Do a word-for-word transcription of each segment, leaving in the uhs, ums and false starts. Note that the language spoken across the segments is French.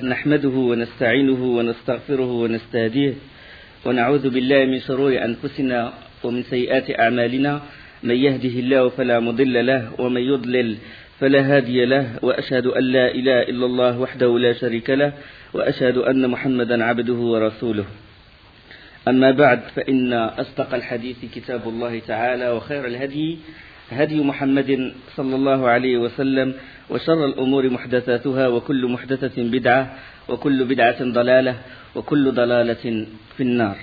لله نحمده ونستعينه ونستغفره ونستهديه ونعوذ بالله من شرور أنفسنا ومن سيئات أعمالنا من يهده الله فلا مضل له ومن يضلل فلا هادي له وأشهد أن لا إله إلا الله وحده لا شريك له وأشهد أن محمدا عبده ورسوله. أما بعد فإن أصدق الحديث كتاب الله تعالى وخير الهدي هدي محمد صلى الله عليه وسلم وشر الأمور محدثاتها وكل محدثة بدعة وكل بدعة ضلالة وكل ضلالة في النار.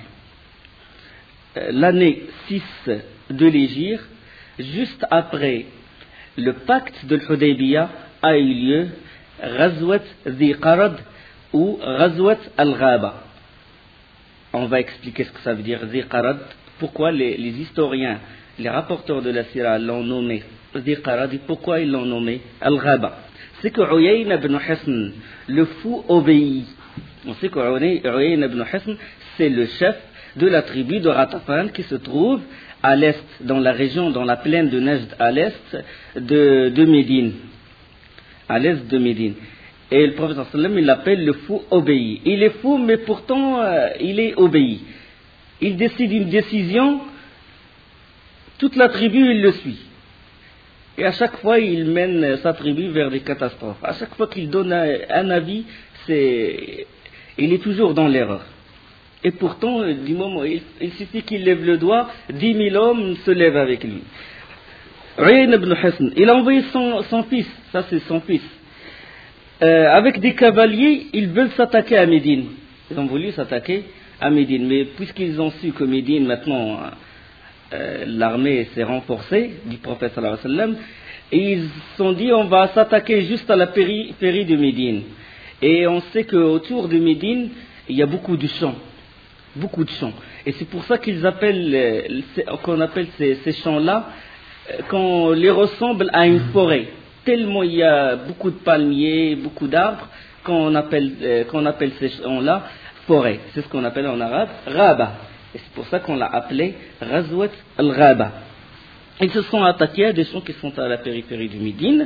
L'année six de l'Hégire, juste après le pacte de l'Hudaybiyah, a eu lieu Ghazwat Dhi Qarad ou Ghazwat al-Ghaba. On va expliquer ce que ça veut dire Dhi Qarad, pourquoi les, les historiens, les rapporteurs de la Sira l'ont nommé Dhi Qarad et pourquoi ils l'ont nommé al-Ghaba. C'est que Uyayna ibn Hisn, le fou obéi. On sait que Uyayna ibn Hisn, c'est le chef de la tribu de Ghatafan qui se trouve à l'est, dans la région, dans la plaine de Najd, à l'est de, de Médine. À l'est de Médine. Et le prophète sallam, il l'appelle le fou obéi. Il est fou, mais pourtant, euh, il est obéi. Il décide une décision, toute la tribu, il le suit. Et à chaque fois, il mène sa tribu vers des catastrophes. À chaque fois qu'il donne un, un avis, c'est, il est toujours dans l'erreur. Et pourtant, du moment, il, il suffit qu'il lève le doigt, dix mille hommes se lèvent avec lui. Uyayna ibn Hisn, il a envoyé son, son fils, ça c'est son fils. Euh, avec des cavaliers, ils veulent s'attaquer à Médine. Ils ont voulu s'attaquer à Médine. Mais puisqu'ils ont su que Médine, maintenant, euh, l'armée s'est renforcée du prophète sallallahu alayhi wa sallam, et ils se sont dit, on va s'attaquer juste à la périphérie de Médine. Et on sait qu'autour de Médine, il y a beaucoup de champs. Beaucoup de champs. Et c'est pour ça qu'ils appellent, qu'on appelle ces, ces champs-là, qu'on les ressemble à une forêt. Tellement il y a beaucoup de palmiers, beaucoup d'arbres, qu'on appelle, euh, qu'on appelle ces champs-là forêt. C'est ce qu'on appelle en arabe Ghaba. Et c'est pour ça qu'on l'a appelé Ghazwat al-Ghaba. Ils se sont attaqués à des champs qui sont à la périphérie de Médine.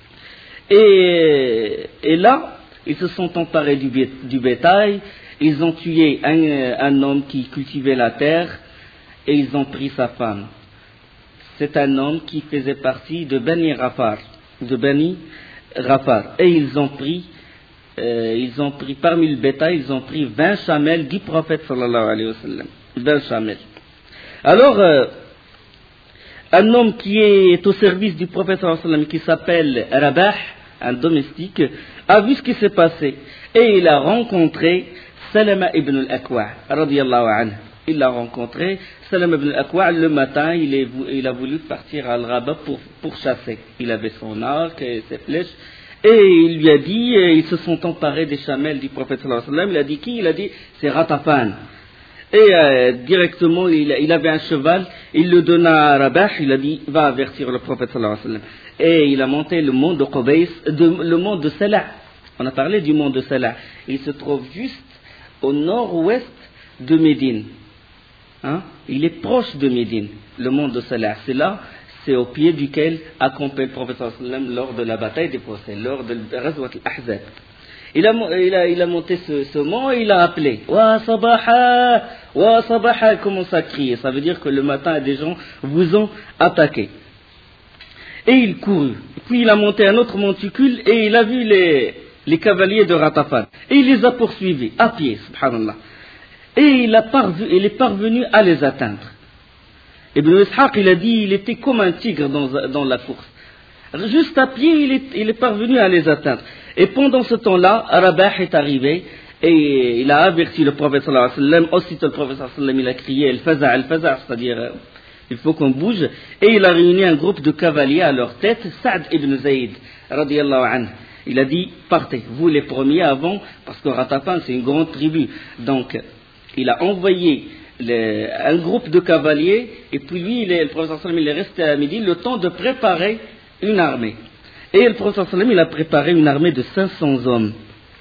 Et, et là, ils se sont emparés du, du bétail. Ils ont tué un, un homme qui cultivait la terre et ils ont pris sa femme. C'est un homme qui faisait partie de Bani Ghafar. de Bani Ghafar. Et ils ont pris, euh, ils ont pris, parmi le bétail, ils ont pris vingt chamelles du prophète sallallahu alayhi wa sallam. vingt chamelles. Alors, euh, un homme qui est au service du prophète sallallahu alayhi wa sallam, qui s'appelle Rabah, un domestique, a vu ce qui s'est passé. Et il a rencontré Salama ibn al-Akwa, radiyallahu anhu. Il l'a rencontré, Salam ibn al-Akwa, le matin, il, est, il a voulu partir à Al-Ghaba pour, pour chasser. Il avait son arc et ses flèches, et il lui a dit, ils se sont emparés des chamelles du prophète sallallahu alayhi wa sallam. Il a dit qui? Il a dit, c'est Ghatafan. Et euh, directement, il, il avait un cheval, il le donna à Rabah, il a dit, va avertir le prophète sallallahu alayhi wa sallam. Et il a monté le mont de Qubays, de, le mont de Salah. On a parlé du mont de Salah. Il se trouve juste au nord-ouest de Médine. Hein? Il est proche de Médine, le mont de Salah. C'est là, c'est au pied duquel a campé le prophète sallallahu alayhi wa sallam lors de la bataille des Fossés, lors de Ghazwat al-Ahzab. Il a, il, a, il a monté ce, ce mont et il a appelé Wa sabaha, wa sabaha, il commence à crier. Ça veut dire que le matin, des gens vous ont attaqué. Et il courut. Puis il a monté un autre monticule et il a vu les, les cavaliers de Ghatafan. Et il les a poursuivis à pied, subhanallah. Et il, a parvenu, il est parvenu à les atteindre. Ibn Ishaq, il a dit, il était comme un tigre dans, dans la course. Juste à pied, il est, il est parvenu à les atteindre. Et pendant ce temps-là, Rabah est arrivé et il a averti le prophète sallallahu alayhi wa sallam. Aussitôt le prophète sallallahu alayhi wa sallam, il a crié al-faza' al-faza', c'est-à-dire euh, il faut qu'on bouge. Et il a réuni un groupe de cavaliers à leur tête, Sa'd ibn Zayd, radiyallahu anhu. Il a dit, partez, vous les premiers avant, parce que Ghatafan c'est une grande tribu. Donc, il a envoyé le, un groupe de cavaliers, et puis lui, il est, le prophète sallallahu alayhi wa sallam, il est resté à midi, le temps de préparer une armée. Et le prophète sallallahu alayhi wa sallam, il a préparé une armée de cinq cents hommes.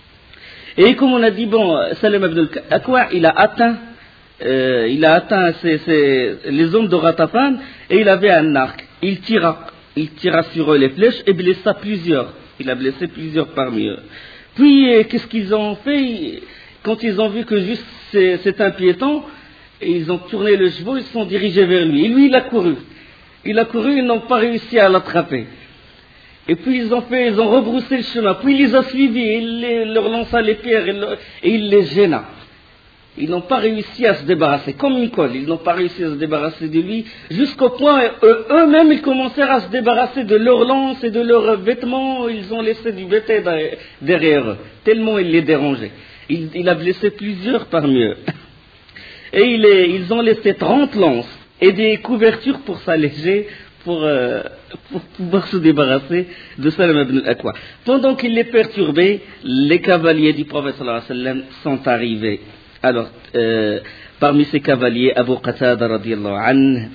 Et comme on a dit, bon, Salam ibn al-Akwa, il a atteint, euh, il a atteint ses, ses, les hommes de Ghatafan, et il avait un arc. Il tira, il tira sur eux les flèches et blessa plusieurs. Il a blessé plusieurs parmi eux. Puis, euh, qu'est-ce qu'ils ont fait? Quand ils ont vu que juste c'est, c'est un piéton, ils ont tourné le cheval, ils se sont dirigés vers lui. Et lui, il a couru. Il a couru, ils n'ont pas réussi à l'attraper. Et puis ils ont fait, ils ont rebroussé le chemin. Puis il les a suivis, il les, leur lança les pierres et, le, et il les gêna. Ils n'ont pas réussi à se débarrasser, comme une colle. Ils n'ont pas réussi à se débarrasser de lui, jusqu'au point eux, eux-mêmes ils commencèrent à se débarrasser de leurs lances et de leurs vêtements. Ils ont laissé du bétail derrière eux, tellement il les dérangeait. Il, il a blessé plusieurs parmi eux. Et il est, ils ont laissé trente lances et des couvertures pour s'alléger, pour, euh, pour pouvoir se débarrasser de Salama ibn al-Akwa. Pendant qu'il les perturbait, les cavaliers du prophète sallallahu alayhi wa sallam sont arrivés. Alors, euh, parmi ces cavaliers, Abu Qatada radiallahu anhu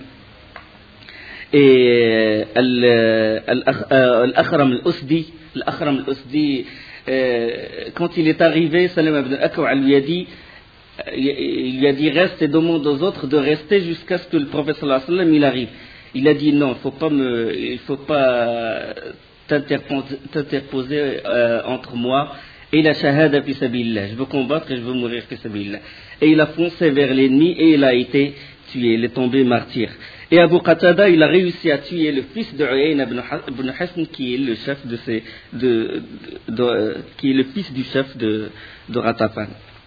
et Al-Akhram al-Usdi, Al-Akhram al-Usdi, quand il est arrivé, Salama ibn al-Akwa lui a dit, il lui a dit reste et demande aux autres de rester jusqu'à ce que le prophète sallallahu alayhi wa sallam il arrive. Il a dit non, faut pas me, il ne faut pas t'interposer, t'interposer euh, entre moi et la shahada fi sabilillah. Je veux combattre et je veux mourir fi sabilillah. Et il a foncé vers l'ennemi et il a été tué, il est tombé martyr. Et Abu Qatada, il a réussi à tuer le fils de Uyayna ibn Hisn qui est le chef de ces, de, de, de, qui est le fils du chef de, de Ghatafan.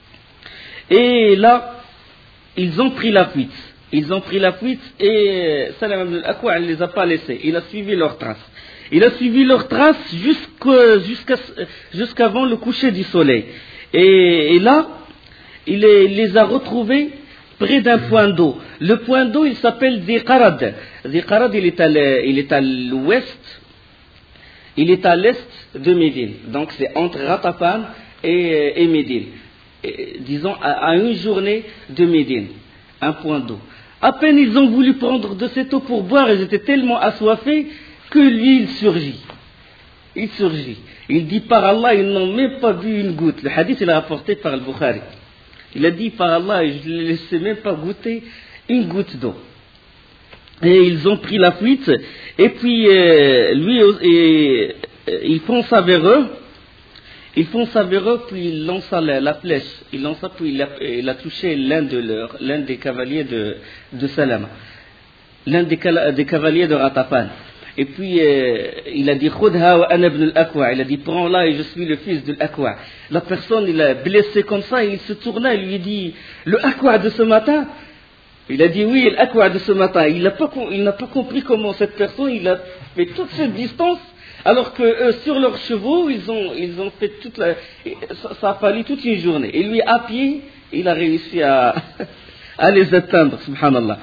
Et là, ils ont pris la fuite. Ils ont pris la fuite et Salama ibn al-Akwa ne les a pas laissés. Il a suivi leurs traces. Il a suivi leurs traces jusqu'à, jusqu'avant le coucher du soleil. Et, et là, il, est, il les a retrouvés près d'un point d'eau. Le point d'eau, il s'appelle Ziqarad. Ziqarad, il est à, il est à l'ouest, il est à l'est de Médine. Donc c'est entre Ghatafan et, et Médine. Et, disons à, à une journée de Médine, un point d'eau. À peine ils ont voulu prendre de cette eau pour boire, ils étaient tellement assoiffés que lui il surgit. Il surgit. Il dit par Allah, ils n'ont même pas bu une goutte. Le hadith il est rapporté par Al-Bukhari. Il a dit par Allah, je ne les laissais même pas goûter une goutte d'eau. Et ils ont pris la fuite. Et puis euh, lui, et, euh, il fonça vers eux. Il fonça vers eux, puis il lança la, la flèche. Il lança, puis il a, il a touché l'un de leurs, l'un des cavaliers de, de Salama, l'un des, des cavaliers de Ghatafan. Et puis euh, il a dit Khudha wa ana ibn al-Akwa. Il a dit prends-la et je suis le fils de l'Akwa. La personne, il a blessé comme ça, et il se tourna et lui dit le Akwa de ce matin. Il a dit oui, l'Akwa de ce matin. Il n'a pas, il n'a pas compris comment cette personne, il a fait toute cette distance. Alors que eux, sur leurs chevaux, ils ont, ils ont fait toute la, ça, ça a fallu toute une journée. Et lui, à pied, il a réussi à, à les atteindre, subhanallah.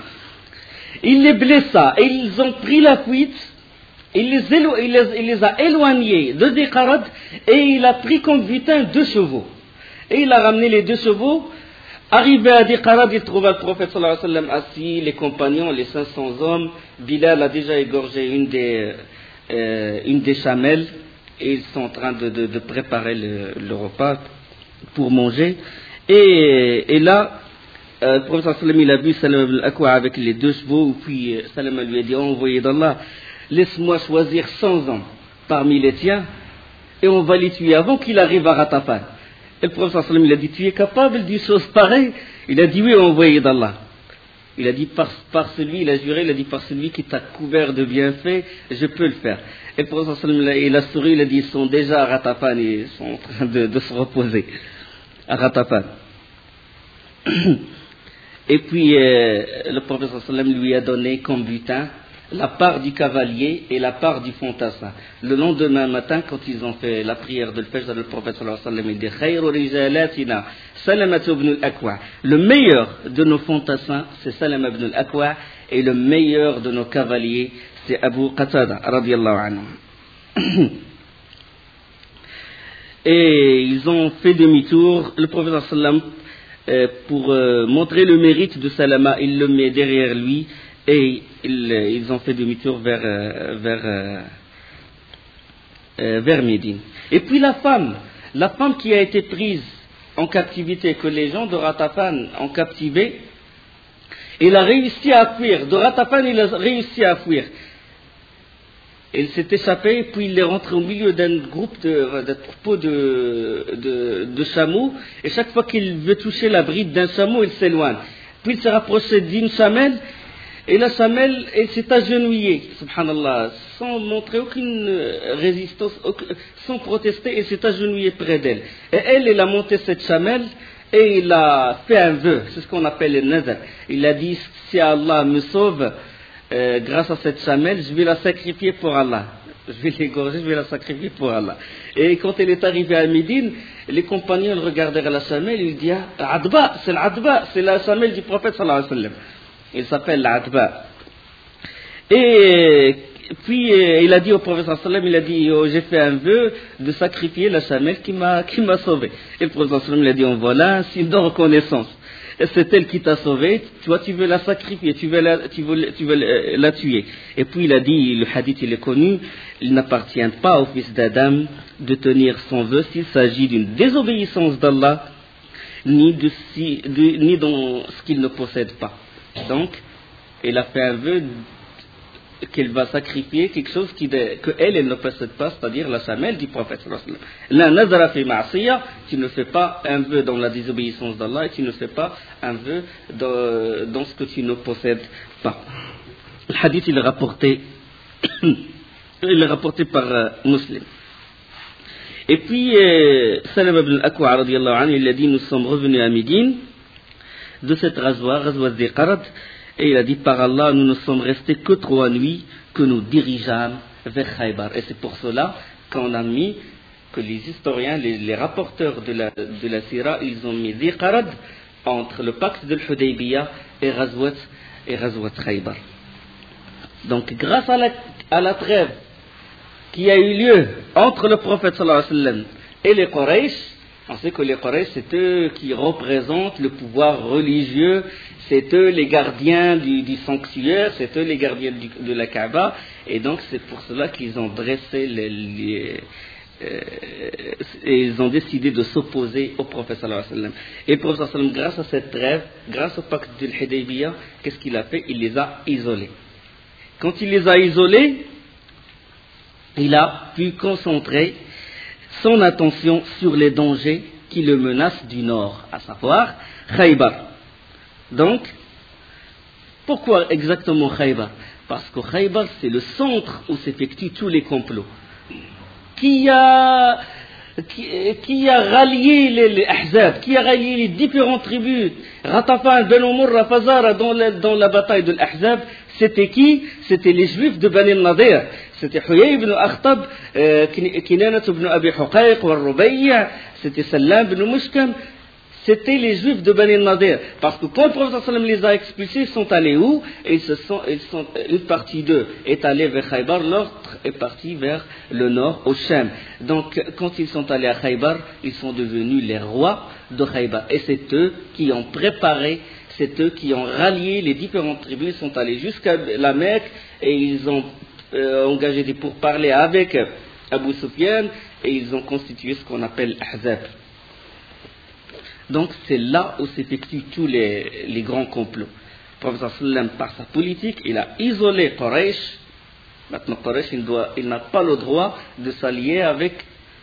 Il les blessa et ils ont pris la fuite. Il les, élo, il les, il les a éloignés de Ziqarad et il a pris comme butin deux chevaux. Et il a ramené les deux chevaux. Arrivé à Ziqarad, il trouva le prophète sallallahu alayhi wa sallam assis, les compagnons, les cinq cents hommes. Bilal a déjà égorgé une des... Euh, une des chamelles et ils sont en train de, de, de préparer le, le repas pour manger et, et là euh, le prophète sallam il a vu Salama ibn al-Akwa avec les deux chevaux puis euh, Salama lui a dit oh, envoyé d'Allah, laisse-moi choisir cent hommes parmi les tiens et on va les tuer avant qu'il arrive à Ghatafan. Et le prophète sallam il a dit tu es capable d'une chose pareille? Il a dit oui, envoyé d'Allah. Il a dit par, par celui, il a juré, il a dit par celui qui t'a couvert de bienfaits, je peux le faire. Et le prophète sallam il a souri, il a dit ils sont déjà à Ghatafan, ils sont en train de, de se reposer à Ghatafan. Et puis euh, le prophète sallam lui a donné comme butin la part du cavalier et la part du fantassin. Le lendemain matin, quand ils ont fait la prière de l'Fajr, le prophète sallallahu alayhi wa sallam il dit Khayru rijalatina Salama ibn al-Akwa. Le meilleur de nos fantassins, c'est Salama ibn al-Akwa, et le meilleur de nos cavaliers, c'est Abu Qatada radiyallahu anhu. Et ils ont fait demi-tour. Le prophète sallallahu alayhi wa sallam, pour euh, montrer le mérite de Salama, il le met derrière lui. Et ils, ils ont fait demi-tour vers, euh, vers, euh, euh, vers Médine. Et puis la femme, la femme qui a été prise en captivité, que les gens de Ghatafan ont captivée, il a réussi à fuir. De Ghatafan, il a réussi à fuir. Il s'est échappé, puis il est rentré au milieu d'un groupe de, d'un troupeau de, de, de chameaux, et chaque fois qu'il veut toucher la bride d'un chameau, il s'éloigne. Puis il s'est rapproché d'une chamelle, et la chamelle, elle s'est agenouillée, subhanallah, sans montrer aucune résistance, sans protester, elle s'est agenouillée près d'elle. Et elle, elle a monté cette chamelle, et il a fait un vœu, c'est ce qu'on appelle le nazar. Il a dit, si Allah me sauve, Euh, grâce à cette chamelle, je vais la sacrifier pour Allah. Je vais l'égorger, je vais la sacrifier pour Allah. Et quand elle est arrivée à Médine, les compagnons le regardèrent à la chamelle, ils lui dirent, Adba, c'est l'Adba, c'est la chamelle du prophète sallallahu alayhi wa sallam. Il s'appelle l'Adba. Et puis euh, il a dit au prophète sallallahu alayhi wa sallam, il a dit, oh, j'ai fait un vœu de sacrifier la chamelle qui m'a, qui m'a sauvé. Et le prophète sallallahu alayhi wa sallam, il a dit, en voilà un signe de reconnaissance. C'est elle qui t'a sauvé, toi tu veux la sacrifier, tu veux la, tu veux, tu veux la tuer. Et puis il a dit, le hadith il est connu, il n'appartient pas au fils d'Adam de tenir son vœu s'il s'agit d'une désobéissance d'Allah, ni, de, de, ni dans ce qu'il ne possède pas. Donc, il a fait un vœu qu'elle va sacrifier quelque chose qui de, que elle, elle ne possède pas, c'est-à-dire la chamelle du prophète. La nazara fi ma'asiya, tu ne fais pas un vœu dans la désobéissance d'Allah et tu ne fais pas un vœu dans, dans ce que tu ne possèdes pas. Le hadith il est rapporté, il est rapporté par euh, Muslim. Et puis euh, Salam ibn al-Akwa radiyallahu anhu, il a dit, nous sommes revenus à Médine de cette rasoir, rasoir des Qarad. Et il a dit, par Allah, nous ne sommes restés que trois nuits que nous dirigeâmes vers Khaybar. Et c'est pour cela qu'on a mis, que les historiens, les, les rapporteurs de la, de la Sira, ils ont mis Ziqarad entre le pacte de l'Hudaybiyah et Razwat, et Razwat Khaybar. Donc, grâce à la, à la trêve qui a eu lieu entre le prophète sallallahu alayhi wa sallam et les Quraysh, on sait que les Quraysh, c'est eux qui représentent le pouvoir religieux, c'est eux les gardiens du, du sanctuaire, c'est eux les gardiens du, de la Kaaba, et donc c'est pour cela qu'ils ont dressé les, les euh, et ils ont décidé de s'opposer au prophète sallallahu alayhi wa sallam. Et le prophète sallallahu alayhi wa sallam, grâce à cette trêve, grâce au pacte de l'Hudaybiyah, qu'est-ce qu'il a fait? Il les a isolés. Quand il les a isolés, il a pu concentrer son attention sur les dangers qui le menacent du nord, à savoir Khaybar. Donc, pourquoi exactement Khaybar? Parce que Khaybar, c'est le centre où s'effectuent tous les complots. Qui a, qui, qui a rallié les, les Ahzab, qui a rallié les différentes tribus, Ratafan, Banu Murra, Fazara, dans la, dans la bataille de l'Ahzab, c'était qui? C'était les Juifs de Bani Nadir. C'était Huyay ibn Akhtab, euh, Kinanat ibn Abi Huqayq, Warrubayy, c'était Salam ibn Mushkam. C'était les Juifs de Bani Nadir. Parce que quand le prophète sallam les a expulsés, ils sont allés où? Et ils se sont, ils sont, une partie d'eux est allée vers Khaybar, l'autre est partie vers le nord, au Sham. Donc, quand ils sont allés à Khaybar, ils sont devenus les rois de Khaybar. Et c'est eux qui ont préparé, c'est eux qui ont rallié les différentes tribus. Ils sont allés jusqu'à la Mecque et ils ont euh, engagé des pourparlers avec Abu Sufyan et ils ont constitué ce qu'on appelle Ahzab. Donc c'est là où s'effectuent tous les, les grands complots. Le prophète sallam, par sa politique, il a isolé Quraysh. Maintenant Quraysh, il, doit, il n'a pas le droit de s'allier avec,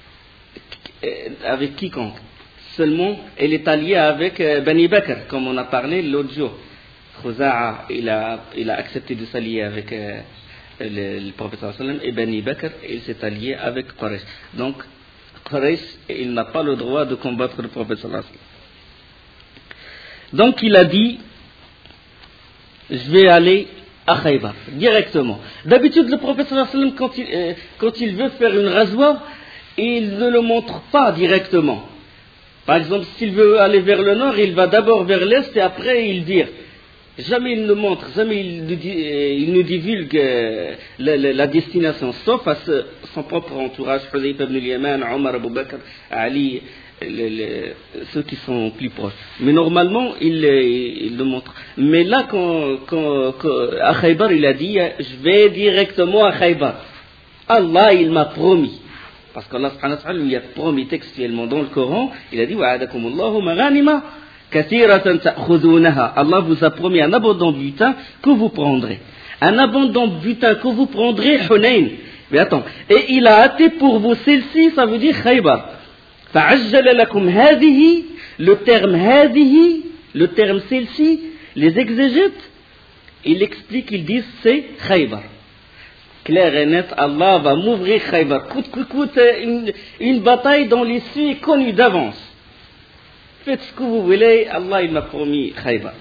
avec quiconque. Seulement, il est allié avec Bani Bakr, comme on a parlé l'autre jour. Khuza'a, il a, il a accepté de s'allier avec euh, le, le prophète sallam, et Bani Bakr, il s'est allié avec Quraysh. Donc, Quraysh, il n'a pas le droit de combattre le prophète sallallahu alayhi wa sallam. Donc il a dit, je vais aller à Khaybar, directement. D'habitude, le prophète sallallahu alayhi wa sallam, quand il, euh, quand il veut faire une rasoir, il ne le montre pas directement. Par exemple, s'il veut aller vers le nord, il va d'abord vers l'est et après il dit. Jamais il ne montre, jamais il ne, il ne divulgue euh, la, la, la destination, sauf à ce, son propre entourage, Hudayfa ibn al-Yaman, Omar, Abu Bakr, Ali, les, les, ceux qui sont plus proches. Mais normalement, il, il le montre. Mais là, quand, quand, quand, à Khaybar, il a dit, je vais directement à Khaybar. Allah, il m'a promis. Parce qu'Allah subhanahu wa ta'ala lui a promis textuellement dans le Coran, il a dit, wa'adakumullahu maghanima kathiratan ta'khudunaha. Allah vous a promis un abondant butin que vous prendrez. Un abondant butin que vous prendrez, Hunayn. Mais attends, et il a hâté pour vous celle-ci, ça veut dire Khaybar. فَعَجَّلَ لَكُمْ هَذِهِ, le terme هَذِهِ, le terme celle-ci, les exégètes, ils expliquent, ils disent c'est Khaybar. Clair et net, Allah va m'ouvrir Khaybar. Coûte que coûte, une, une bataille dont l'issue est connue d'avance. Faites ce que vous voulez, Allah il m'a promis Khaybar.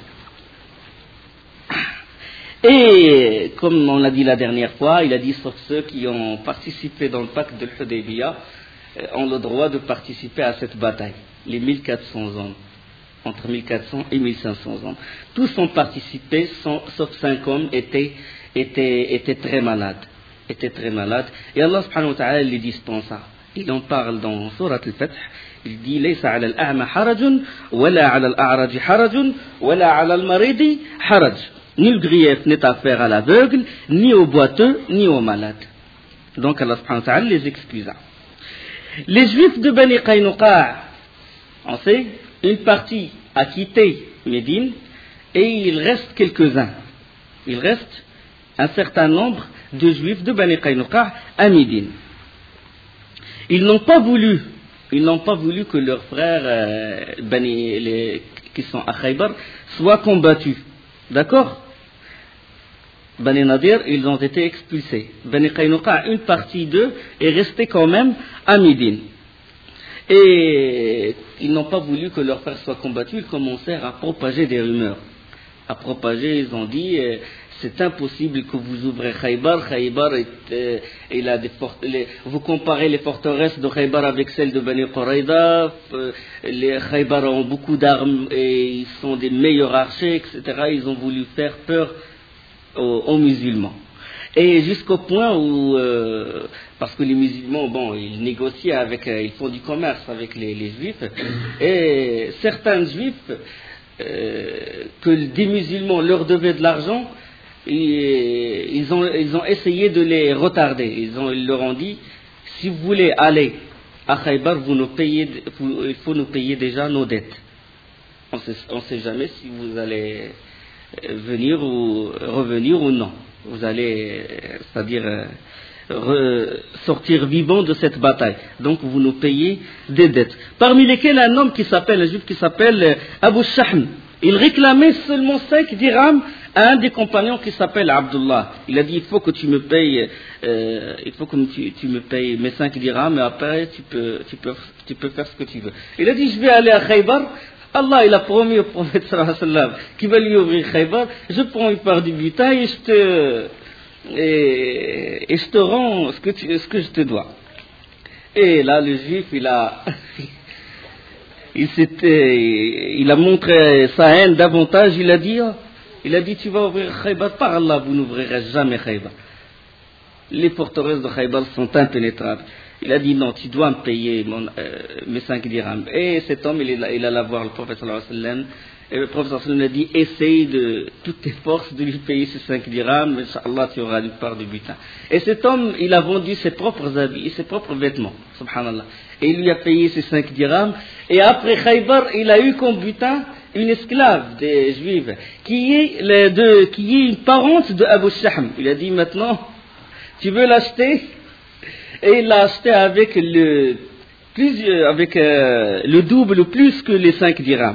Et comme on l'a dit la dernière fois, il a dit sauf ceux qui ont participé dans le pacte de l'Hudaybiyah ont le droit de participer à cette bataille. Les mille quatre cents hommes, entre mille quatre cents et mille cinq cents hommes. Tous ont participé, sauf cinq hommes étaient, étaient, étaient très malades. Étaient très malades. Et Allah subhanahu wa ta'ala les dispensa. Il en parle dans Surat al-Fath. Il dit ليس على الأعمى حرج ولا على الأعرج حرج ولا على المريض حرج. Nul grief n'est à faire à l'aveugle, ni au boiteux, ni aux malades. Donc Allah subhanahu wa ta'ala les excusa. Les Juifs de Bani Qaynuqa, on sait, une partie a quitté Médine et il reste quelques-uns. Il reste un certain nombre de Juifs de Bani Qaynuqa à Médine. Ils n'ont pas voulu, ils n'ont pas voulu que leurs frères euh, Bani, les, qui sont à Khaybar soient combattus. D'accord? Bani Nadir, ils ont été expulsés. Bani Qaynuqa, une partie d'eux, est restée quand même à Médine. Et ils n'ont pas voulu que leurs frères soient combattus, ils commencèrent à propager des rumeurs. À propager, ils ont dit, euh, c'est impossible que vous ouvrez Khaybar. Khaybar, est, euh, il a des fort- les, vous comparez les forteresses de Khaybar avec celles de Bani Qurayda. Euh, les Khaybar ont beaucoup d'armes et ils sont des meilleurs archers, et cetera. Ils ont voulu faire peur aux, aux musulmans. Et jusqu'au point où, euh, parce que les musulmans, bon, ils négocient avec, euh, ils font du commerce avec les, les juifs, et certains juifs, euh, que des musulmans leur devaient de l'argent, et, ils, ont, ils ont essayé de les retarder. Ils, ont, ils leur ont dit, si vous voulez aller à Khaybar, vous nous payez, vous, il faut nous payer déjà nos dettes. On ne sait jamais si vous allez venir ou revenir ou non. Vous allez, c'est-à-dire, euh, re, sortir vivant de cette bataille. Donc, vous nous payez des dettes. Parmi lesquelles un homme qui s'appelle, un juif qui s'appelle euh, Abu Shahm. Il réclamait seulement cinq dirhams à un des compagnons qui s'appelle Abdullah. Il a dit, il faut que tu me payes, euh, il faut que tu, tu me payes mes cinq dirhams, et après, tu peux, tu peux, tu peux faire ce que tu veux. Il a dit, je vais aller à Khaybar. Allah, il a promis au prophète sallallahu alayhi wa sallam qu'il va lui ouvrir Khaybar. Je prends une part du butin et je te, et, et je te rends ce que, tu, ce que je te dois. Et là, le juif, il a, il s'était, il a montré sa haine davantage. Il a dit, oh, il a dit, tu vas ouvrir Khaybar. Par Allah, vous n'ouvrirez jamais Khaybar. Les forteresses de Khaybar sont impénétrables. Il a dit non, tu dois me payer mon, euh, mes cinq dirhams. Et cet homme, il, il alla voir le prophète sallallahu alayhi wa sallam. Et le prophète sallallahu alayhi wa sallam a dit, essaye de toutes tes forces de lui payer ces cinq dirhams. Inch'Allah, tu auras une part du butin. Et cet homme, il a vendu ses propres habits et ses propres vêtements. Subhanallah. Et il lui a payé ces cinq dirhams. Et après Khaybar, il a eu comme butin une esclave des Juifs qui est, le, de, qui est une parente de Abu Shahm. Il a dit maintenant, tu veux l'acheter? Et il l'a acheté avec le, plus, avec, euh, le double, plus que les cinq dirhams.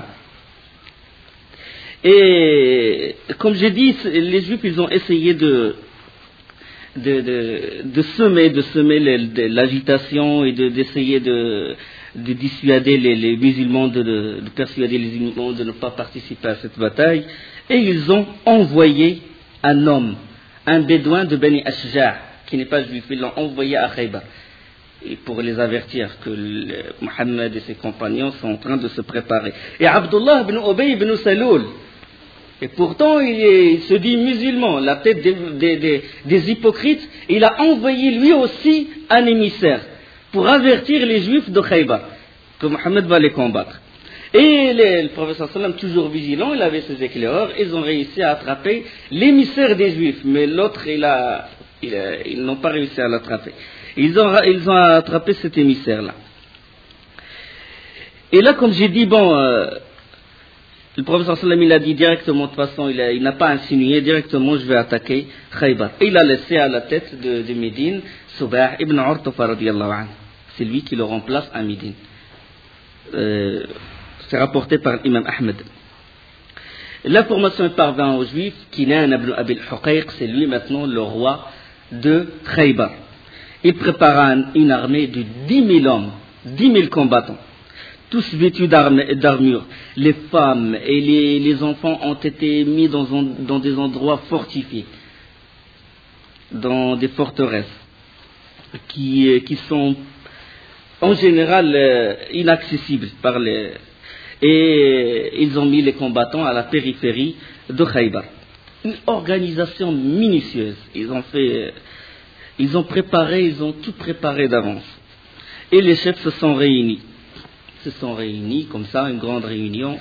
Et comme j'ai dit, les Juifs, ils ont essayé de, de, de, de semer, de semer l'agitation et de, d'essayer de, de dissuader les, les musulmans, de, de, de persuader les musulmans de ne pas participer à cette bataille. Et ils ont envoyé un homme, un bédouin de Bani Ashja', qui n'est pas juif, ils l'ont envoyé à Khaybar et pour les avertir que le, Mohammed et ses compagnons sont en train de se préparer. Et Abdullah ibn Ubay ibn Saloul, et pourtant il, est, il se dit musulman, la tête des, des, des, des hypocrites, il a envoyé lui aussi un émissaire pour avertir les juifs de Khaybar que Mohammed va les combattre. Et les, le professeur sallam, toujours vigilant, il avait ses éclaireurs, ils ont réussi à attraper l'émissaire des juifs, mais l'autre il a Ils, euh, ils n'ont pas réussi à l'attraper. Ils ont, ils ont attrapé cet émissaire-là. Et là, comme j'ai dit, bon, euh, Le prophète sallam il a dit directement, de toute façon, il, a, il n'a pas insinué directement, je vais attaquer Khaybar. Et il a laissé à la tête de, de Médine Subah ibn Urtufa radiyallahu anhu. C'est lui qui le remplace à Médine. Euh, c'est rapporté par l'imam Ahmed. L'information est parvenue aux Juifs, Kinan ibn Abi al-Huqayq, c'est lui maintenant le roi de Khaybar. Il prépara une armée de dix mille hommes, dix mille combattants, tous vêtus d'armure. Les femmes et les, les enfants ont été mis dans, dans des endroits fortifiés, dans des forteresses, qui, qui sont en général euh, inaccessibles par les... Et ils ont mis les combattants à la périphérie de Khaybar. Une organisation minutieuse. Ils ont fait, ils ont préparé, ils ont tout préparé d'avance. Et les chefs se sont réunis. Se sont réunis comme ça, une grande réunion.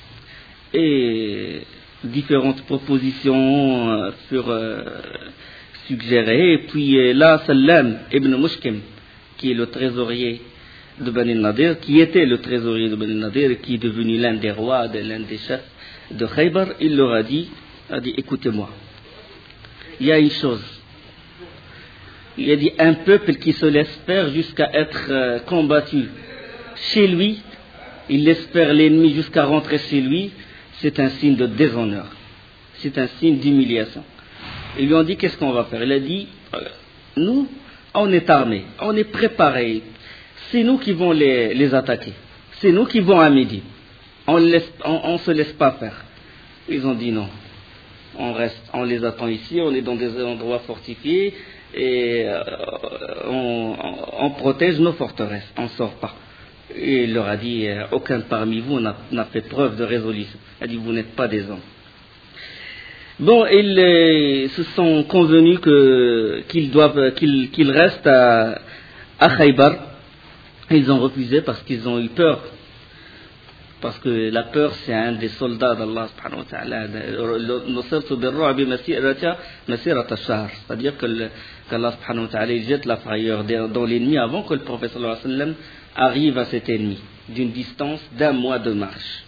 Et différentes propositions furent euh, suggérées. Et puis euh, là, Sallam ibn Mushkim, qui est le trésorier de Bani Nadir, qui était le trésorier de Bani Nadir et qui est devenu l'un des rois, de, l'un des chefs de Khaybar, il leur a dit, a dit, écoutez-moi, il y a une chose, il a dit, un peuple qui se laisse faire jusqu'à être euh, combattu chez lui, il laisse faire l'ennemi jusqu'à rentrer chez lui, c'est un signe de déshonneur, c'est un signe d'humiliation. Ils lui ont dit, qu'est-ce qu'on va faire? Il a dit, euh, nous, on est armés, on est préparés. C'est nous qui vont les, les attaquer. C'est nous qui vont à Médine. On ne on, on se laisse pas faire. Ils ont dit non. On reste, on les attend ici, on est dans des endroits fortifiés et euh, on, on, on protège nos forteresses. On ne sort pas. Et il leur a dit, euh, aucun parmi vous n'a, n'a fait preuve de résolution. Il a dit, vous n'êtes pas des hommes. Bon, ils euh, se sont convenus que, qu'ils doivent, qu'ils, qu'ils restent à, à Khaybar. Ils ont refusé parce qu'ils ont eu peur. Parce que la peur, c'est un des soldats d'Allah subhanahu wa ta'ala. C'est-à-dire que le, qu'Allah subhanahu wa ta'ala jette la frayeur dans l'ennemi avant que le prophète sallallahu alayhi wa sallam arrive à cet ennemi, d'une distance d'un mois de marche.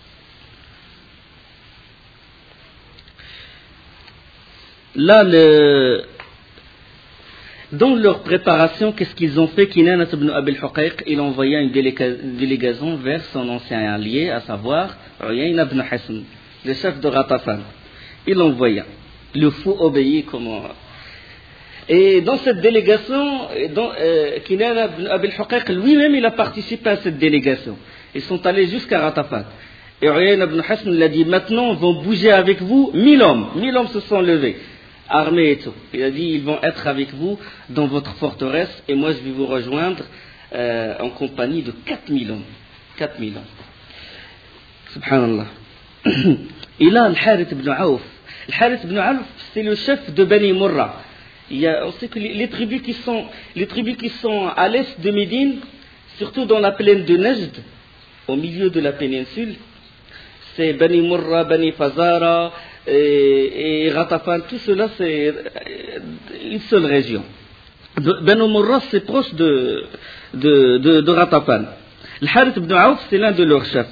Là, le... Dans leur préparation, qu'est-ce qu'ils ont fait? Kinana ibn Abi al-Huqayq, il envoya une délégation vers son ancien allié, à savoir Uyayna ibn Hisn, le chef de Ghatafan. Il l'envoya. Le fou obéit comment. Et dans cette délégation, dans, euh, Kinana ibn Abi al-Huqayq lui-même, il a participé à cette délégation. Ils sont allés jusqu'à Ghatafan. Et Uyayna ibn Hisn l'a dit, maintenant, on va bouger avec vous mille hommes. Mille hommes se sont levés. Armés et tout. Il a dit, ils vont être avec vous dans votre forteresse et moi je vais vous rejoindre euh, en compagnie de quatre mille hommes. quatre mille hommes. Subhanallah. Et là, Al-Harith ibn Auf. Al-Harith ibn Auf, c'est le chef de Bani Murra. Il y a, on sait que les, les, tribus qui sont, les tribus qui sont à l'est de Médine, surtout dans la plaine de Najd, au milieu de la péninsule, c'est Bani Murra, Bani Fazara, et, et Ghatafan, tout cela c'est une seule région. Banu Murra c'est proche de, de, de, de Ghatafan. Le Harith ibn Auf c'est l'un de leurs chefs.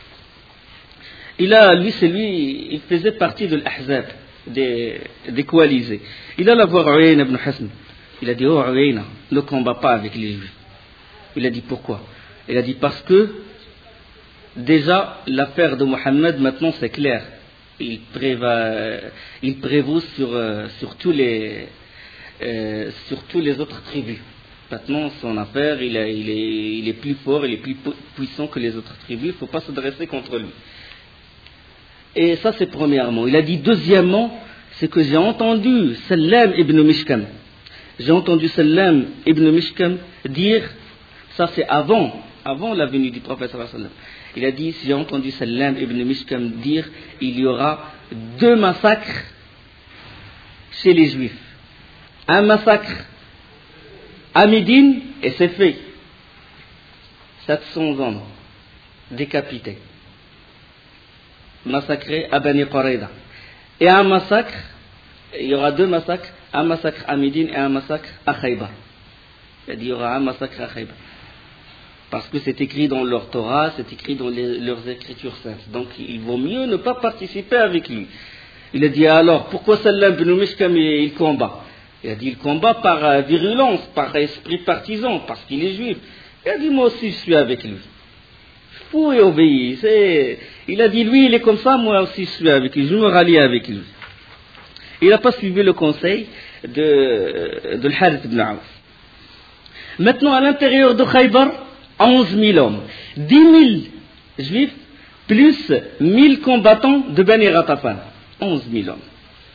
Il a, lui c'est lui, il faisait partie de l'Ahzab, des, des coalisés. Il a la voir Uyayna ibn Hisn. Il a dit, oh Uyayna, ne combat pas avec les Juifs. Il a dit pourquoi? Il a dit parce que déjà l'affaire de Mohammed maintenant c'est clair. Il, préva, il prévaut sur, euh, sur, tous les, euh, sur tous les autres tribus. Maintenant, son affaire, il, a, il, est, il est plus fort, il est plus puissant que les autres tribus, il ne faut pas se dresser contre lui. Et ça, c'est premièrement. Il a dit deuxièmement, c'est que j'ai entendu Sallam ibn Mishkam. J'ai entendu Sallam ibn Mishkam dire, ça c'est avant, avant la venue du prophète sallallahu alayhi wa sallam. Il a dit, si j'ai entendu Sallam ibn Mishkam dire, il y aura deux massacres chez les Juifs. Un massacre à Médine, et c'est fait. sept cents hommes décapités, massacrés à Bani Qurayza. Et un massacre, il y aura deux massacres, un massacre à Médine et un massacre à Khaybar. Il a dit, il y aura un massacre à Khaybar. Parce que c'est écrit dans leur Torah, c'est écrit dans les, leurs écritures saintes. Donc il vaut mieux ne pas participer avec lui. Il a dit alors, pourquoi Salam ibn Mishkam il combat? Il a dit il combat par euh, virulence, par esprit partisan, parce qu'il est juif. Il a dit moi aussi je suis avec lui. Fou et obéi. C'est... Il a dit lui il est comme ça, moi aussi je suis avec lui, je me rallie avec lui. Il n'a pas suivi le conseil de, de Al-Harith ibn Awf. Maintenant à l'intérieur de Khaybar, onze mille hommes, dix mille juifs, plus mille combattants de Bani Ghatafan. onze mille hommes.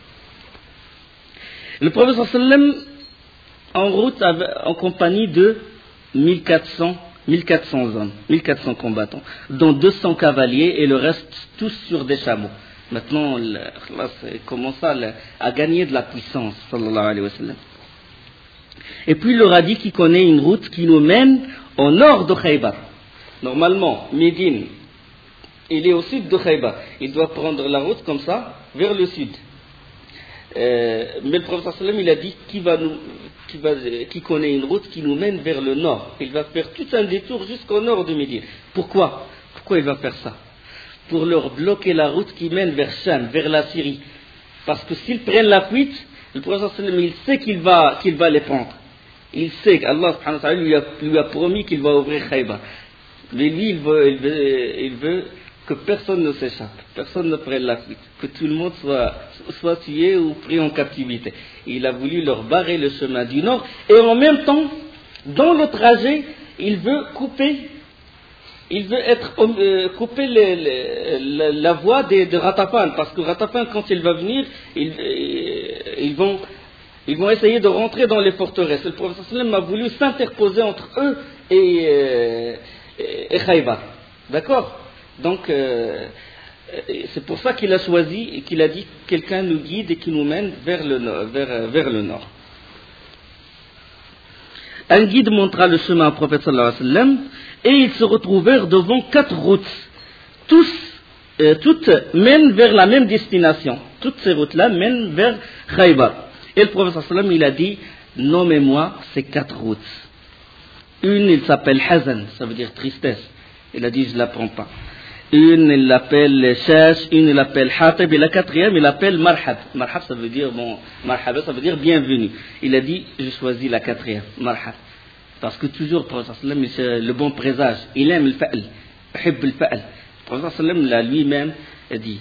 Le prophète sallam en route en compagnie de mille quatre cents hommes, mille quatre cents combattants, dont deux cents cavaliers et le reste tous sur des chameaux. Maintenant, là, il commence à, à gagner de la puissance, sallallahu alayhi wa sallam. Et puis il leur a dit qu'il connaît une route qui nous mène au nord de Khaybar. Normalement, Médine, il est au sud de Khaybar. Il doit prendre la route comme ça, vers le sud. Euh, mais le prophète sallam il a dit qu'il va nous, qu'il va, qu'il connaît une route qui nous mène vers le nord. Il va faire tout un détour jusqu'au nord de Médine. Pourquoi Pourquoi il va faire ça? Pour leur bloquer la route qui mène vers Cham, vers la Syrie. Parce que s'ils prennent la fuite, le prophète sallam il sait qu'il va, qu'il va les prendre. Il sait qu'Allah subhanahu wa ta'ala lui a, lui a promis qu'il va ouvrir Khaybar. Mais lui, il veut, il veut, il veut que personne ne s'échappe, personne ne prenne la fuite, que tout le monde soit, soit tué ou pris en captivité. Il a voulu leur barrer le chemin du nord et en même temps, dans le trajet, il veut couper, il veut être, euh, couper les, les, la, la voie de, de Ghatafan, parce que Ghatafan, quand il va venir, ils, ils, vont, ils vont essayer de rentrer dans les forteresses. Le prophète sallam a voulu s'interposer entre eux et, euh, et Khaybar. D'accord? Donc, euh, c'est pour ça qu'il a choisi et qu'il a dit quelqu'un nous guide et qui nous mène vers le nord. Vers, vers le nord. Un guide montra le chemin au prophète sallallahu alayhi wa sallam et ils se retrouvèrent devant quatre routes. Tous, euh, toutes mènent vers la même destination. Toutes ces routes-là mènent vers Khaybar. Et le prophète sallallahu alayhi wa sallam il a dit nommez-moi ces quatre routes. Une, il s'appelle Hazan, ça veut dire tristesse. Il a dit je ne la prends pas. Une, il l'appelle Shash, une, il l'appelle Hatib, et la quatrième, il l'appelle Marhab. Marhab, ça veut dire, bon, Marhaba, ça veut dire bienvenue. Il a dit, je choisis la quatrième, Marhab. Parce que toujours, le prophète sallam, c'est le bon présage. Il aime le fa'al, hib le fa'al. Le prophète sallam, là, lui-même, a dit,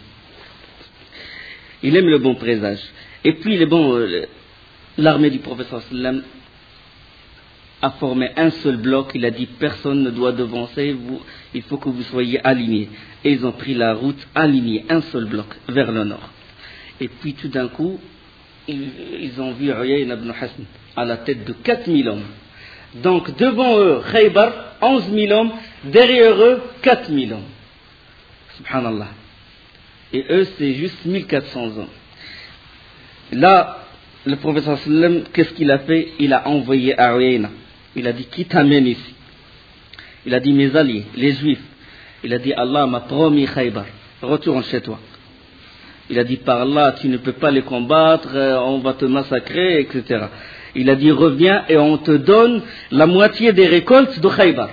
il aime le bon présage. Et puis, le bon, l'armée du prophète sallam a formé un seul bloc. Il a dit personne ne doit devancer, vous, il faut que vous soyez alignés. Et ils ont pris la route alignée, un seul bloc, vers le nord. Et puis tout d'un coup, ils, ils ont vu Uyayna ibn Hisn à la tête de quatre mille hommes. Donc devant eux, Khaybar, onze mille hommes, derrière eux, quatre mille hommes. Subhanallah. Et eux, c'est juste mille quatre cents hommes. Là, le prophète sallam, qu'est-ce qu'il a fait? Il a envoyé à Uyayna. Il a dit, qui t'amène ici? Il a dit, mes alliés, les juifs. Il a dit, Allah m'a promis Khaybar, retourne chez toi. Il a dit, par Allah, tu ne peux pas les combattre, on va te massacrer, et cetera. Il a dit, reviens et on te donne la moitié des récoltes de Khaybar.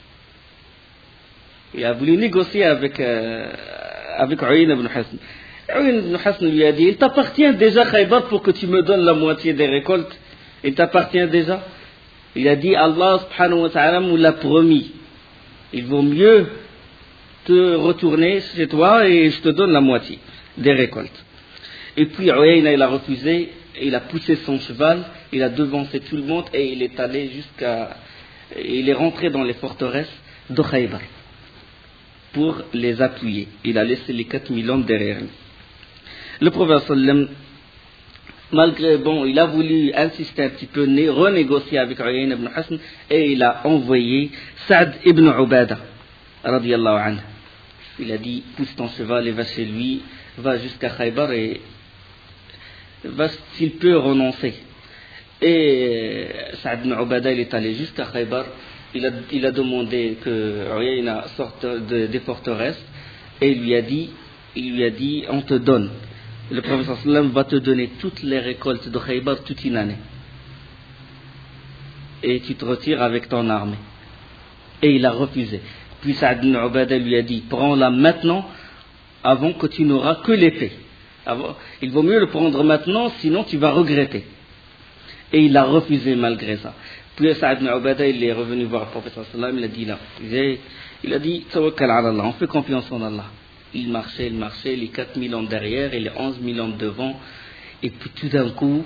Il a voulu négocier avec, euh, avec Uyayna ibn Hisn. Uyayna ibn Hisn lui a dit, il t'appartient déjà Khaybar pour que tu me donnes la moitié des récoltes. Il t'appartient déjà. Il a dit, Allah subhanahu wa ta'ala nous l'a promis. Il vaut mieux te retourner chez toi et je te donne la moitié des récoltes. Et puis Uyayna, il a refusé, il a poussé son cheval, il a devancé tout le monde et il est allé jusqu'à... Il est rentré dans les forteresses de Khaybar pour les appuyer. Il a laissé les quatre mille hommes derrière lui. Le prophète sallam, malgré, bon, il a voulu insister un petit peu, renégocier avec Uyayna ibn Hisn et il a envoyé Sa'd ibn Ubada, radiyallahu anhu. Il a dit, pousse ton cheval et va chez lui, va jusqu'à Khaybar et va s'il peut renoncer. Et Sa'd ibn Ubada, il est allé jusqu'à Khaybar, il a, il a demandé que Uyayna sorte de, des forteresses et il lui a dit, il lui a dit, on te donne. Le prophète sallam va te donner toutes les récoltes de Khaybar toute une année. Et tu te retires avec ton armée. Et il a refusé. Puis Saad ibn Ubadah lui a dit, prends-la maintenant, avant que tu n'auras que l'épée. Il vaut mieux le prendre maintenant, sinon tu vas regretter. Et il a refusé malgré ça. Puis Saad ibn Ubadah, il est revenu voir le prophète sallallahu alayhi wa sallam, il a dit, il a dit, tawakkal ala Allah, on fait confiance en Allah. Il marchait, il marchait, les quatre mille hommes derrière et les onze mille hommes devant. Et puis tout d'un coup,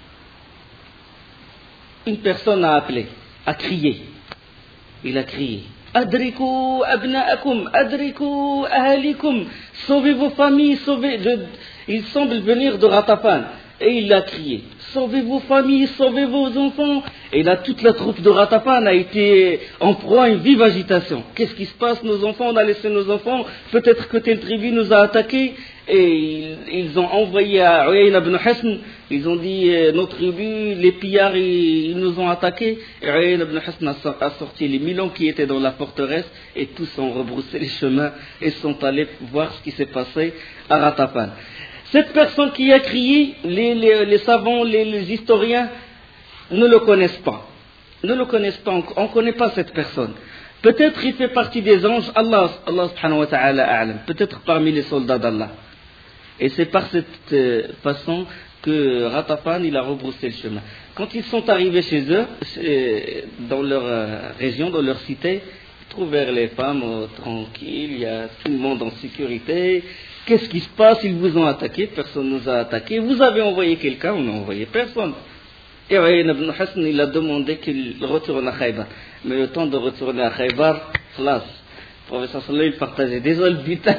une personne a appelé, a crié. Il a crié, Adriku abna'akum, adriku ahalikum, sauvez vos familles, sauvez. De... Il semble venir de Ratafan. Et il a crié, sauvez vos familles, sauvez vos enfants. Et là, toute la troupe de Ratafan a été en proie à une vive agitation. Qu'est-ce qui se passe? Nos enfants, on a laissé nos enfants. Peut-être que telle tribu nous a attaqués. Et ils, ils ont envoyé à Uyayna ibn Hisn, ils ont dit, euh, nos tribus, les pillards, ils, ils nous ont attaqués. Et Uyayna ibn Hisn a, a sorti les mille hommes qui étaient dans la forteresse, et tous ont rebroussé les chemins et sont allés voir ce qui s'est passé à Ratafan. Cette personne qui a crié, les, les, les savants, les, les historiens ne le connaissent pas. Ne le connaissent pas, on ne connaît pas cette personne. Peut-être il fait partie des anges, Allah, Allah subhanahu wa ta'ala a'lam. Peut-être parmi les soldats d'Allah. Et c'est par cette euh, façon que Ratafan, il a rebroussé le chemin. Quand ils sont arrivés chez eux, chez, dans leur euh, région, dans leur cité, ils trouvèrent les femmes oh, tranquilles, il y a tout le monde en sécurité. Qu'est-ce qui se passe? Ils vous ont attaqué, personne ne nous a attaqué. Vous avez envoyé quelqu'un, on n'a envoyé personne. Et Uyayna ibn Hisn, il a demandé qu'il retourne à Khaybar. Mais le temps de retourner à Khaybar, classe. Le professeur sallallahu il partageait déjà le butin.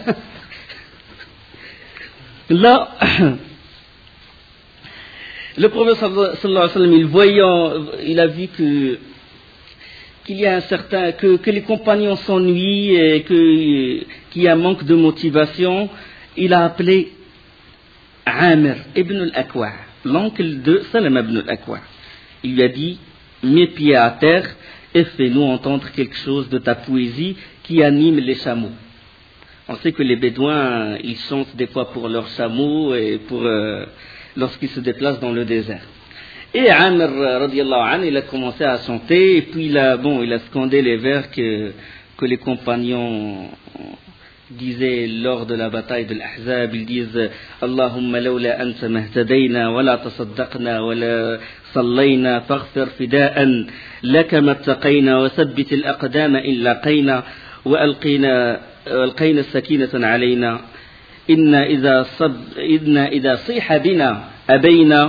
Là, le professeur sallallahu alayhi wa sallam, il voyant, il a vu que qu'il y a un certain, que, que les compagnons s'ennuient et que, qu'il y a un manque de motivation. Il a appelé Amir ibn al-Akwa, l'oncle de Salam ibn al-Akwa. Il lui a dit, mets pieds à terre et fais-nous entendre quelque chose de ta poésie qui anime les chameaux. On sait que les Bédouins, ils chantent des fois pour leurs chameaux et pour euh, lorsqu'ils se déplacent dans le désert. Et Amr, radiallahu anhu, il a commencé à chanter et puis il a, bon, il a scandé les vers que, que les compagnons disaient lors de la bataille de l'Ahzab. Ils disent Allahumma lawla anta mahtadayna wa la tasaddaqna wa la sallayna faghfir fida'an laka mattaqayna wa thabbit al-aqdama in laqayna wa alqina والقينا السكينة علينا إنا إذا صب إنا إذا صيح بنا أبينا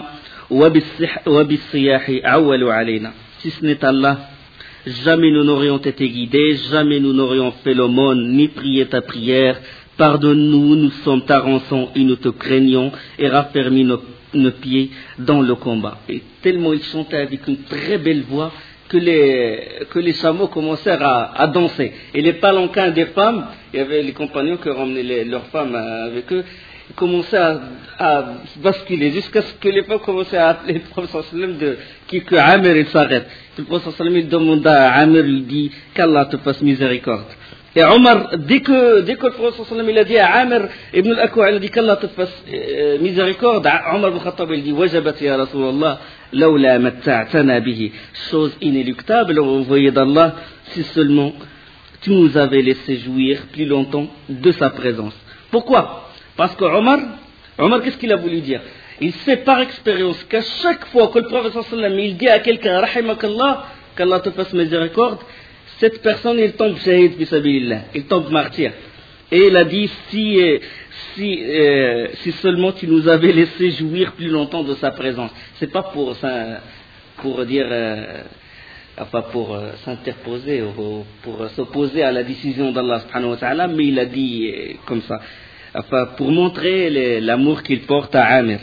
وبالصياح عولوا علينا. Si ce n'est Allah, jamais nous n'aurions été guidés, jamais nous n'aurions fait l'aumône ni prié ta prière. Pardonne-nous, nous sommes ta rançon et nous te craignons, et raffermis nos, nos pieds dans le combat. Et tellement il chantait avec une très belle voix que les, que les chameaux commencèrent à, à danser. Et les palanquins des femmes, il y avait les compagnons qui ramenaient les, leurs femmes avec eux, ils commençaient à, à basculer jusqu'à ce que les femmes commençaient à appeler le prophète sallam de qui que Amir il s'arrête. Le prophète sallam il demanda à Amir, il dit qu'Allah te fasse miséricorde. Et Omar, dès que, dès que le prophète sallam il a dit à Amir ibn al-Akwa, il a dit qu'Allah te fasse euh, miséricorde, Omar ibn Khattab il dit wajabat ya Rasulallah lawla matta'tana bihi. Chose inéluctable, envoyé d'Allah, si seulement tu nous avais laissé jouir plus longtemps de sa présence. Pourquoi? Parce que Omar, Omar, qu'est-ce qu'il a voulu dire? Il sait par expérience qu'à chaque fois que le prophète sallam il dit à quelqu'un rahimakallah, qu'Allah te fasse miséricorde, cette personne il tombe shahid fi sabilillah, il tombe martyr. Et il a dit si si euh, si seulement tu nous avais laissé jouir plus longtemps de sa présence. C'est pas pour ça, pour dire euh, enfin pour euh, s'interposer ou pour s'opposer à la décision d'Allah subhanahu wa ta'ala, mais il a dit euh, comme ça. Enfin, pour montrer les, l'amour qu'il porte à Amir.